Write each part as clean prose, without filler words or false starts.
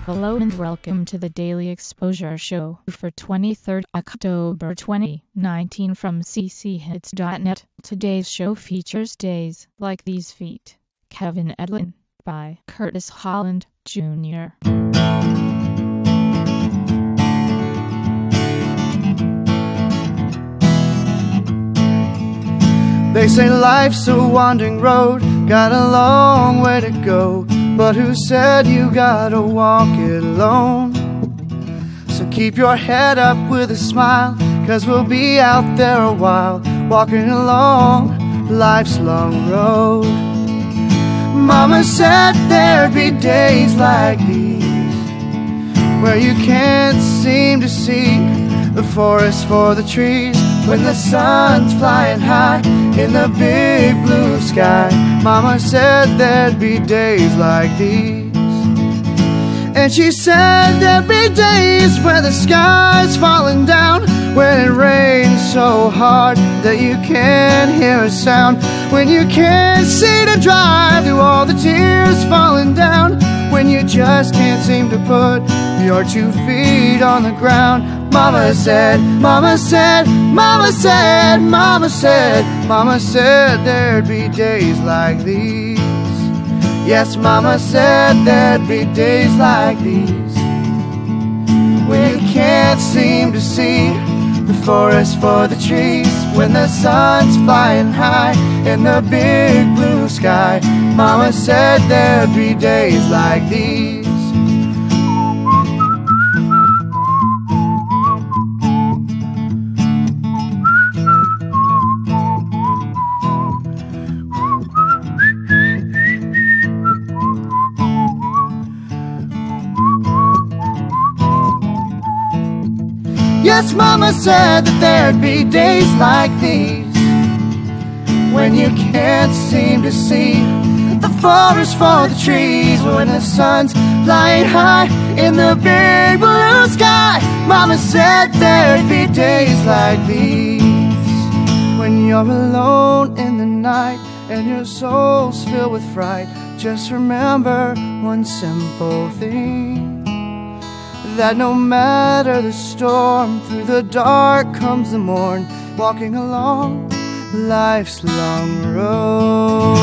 Hello and welcome to the Daily Exposure Show for 23rd October 2019 from cchits.net. Today's show features Days Like These Feet, Kevin Edlin, by Curtis Holland, Jr. They say life's a wandering road, got a long way to go, but who said you gotta walk it alone? So keep your head up with a smile, 'cause we'll be out there a while, walking along life's long road. Mama said there'd be days like these, where you can't seem to see the forest for the trees, when the sun's flying high in the big blue sky. Mama said there'd be days like these. And she said there'd be days where the sky's falling down, when it rains so hard that you can't hear a sound, when you can't see to drive through all the tears falling down, when you just can't seem to put your 2 feet on the ground. Mama said, Mama said, Mama said, Mama said, Mama said there'd be days like these. Yes, Mama said there'd be days like these, when you can't seem to see the forest for the trees, when the sun's flying high in the big blue sky. Mama said there'd be days like these. Yes, Mama said that there'd be days like these, when you can't seem to see the forest for the trees, when the sun's flying high in the big blue sky. Mama said there'd be days like these, when you're alone in the night and your soul's filled with fright. Just remember one simple thing, that no matter the storm, through the dark comes the morn, walking along life's long road.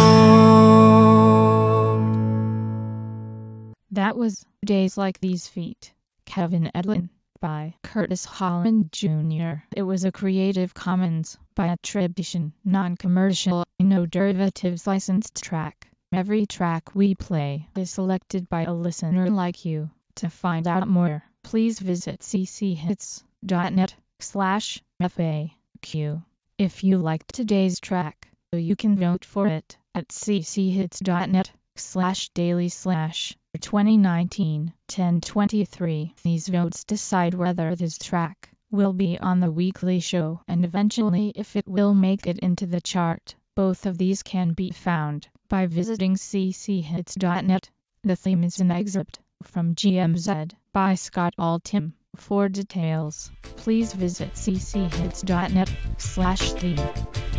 That was Days Like These Feet, Kevin Edlin, by Curtis Holland, Jr. It was a Creative Commons by attribution, non-commercial, no derivatives licensed track. Every track we play is selected by a listener like you. To find out more, please visit cchits.net/FAQ. If you liked today's track, you can vote for it at cchits.net/daily/2019-1023. These votes decide whether this track will be on the weekly show and eventually if it will make it into the chart. Both of these can be found by visiting cchits.net. The theme is an excerpt from GMZ by Scott Altham. For details, please visit cchits.net/theme.